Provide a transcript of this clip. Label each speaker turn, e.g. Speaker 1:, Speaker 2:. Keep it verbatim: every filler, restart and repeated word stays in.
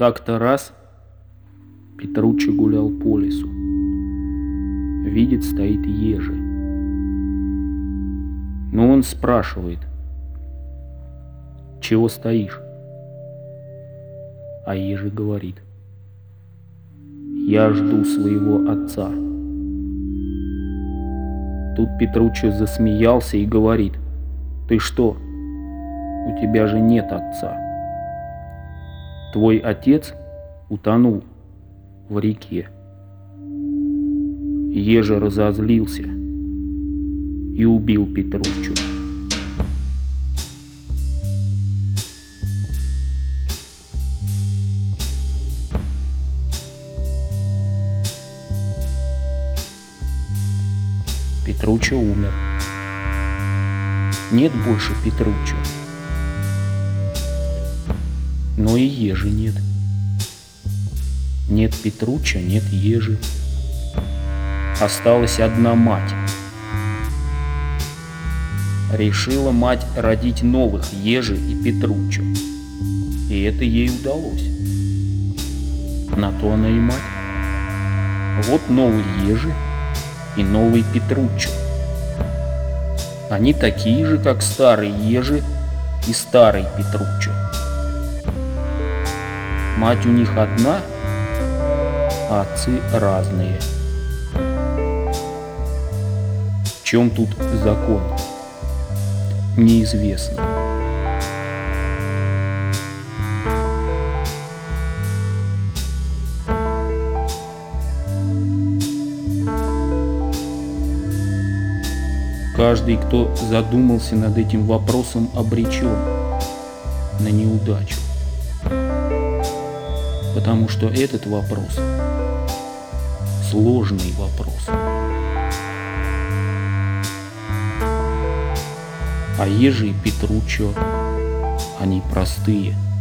Speaker 1: Как-то раз Петруччо гулял по лесу. Видит, стоит ежи. Но он спрашивает: «Чего стоишь?» А ежи говорит: «Я жду своего отца». Тут Петруччо засмеялся и говорит: «Ты что? У тебя же нет отца. Твой отец утонул в реке». Ежи разозлился и убил Петруччо. Петруччо умер. Нет больше Петруччо. Но и ежи нет. Нет Петруччо, нет ежи. Осталась одна мать. Решила мать родить новых ежи и Петруччо. И это ей удалось. На то она и мать. Вот новые ежи и новый Петруччо. Они такие же, как старые ежи и старый Петруччо. Мать у них одна, а отцы разные. В чем тут закон? Неизвестно. Каждый, кто задумался над этим вопросом, обречен на неудачу. Потому что этот вопрос — сложный вопрос. А ежи и Петруччо, они простые.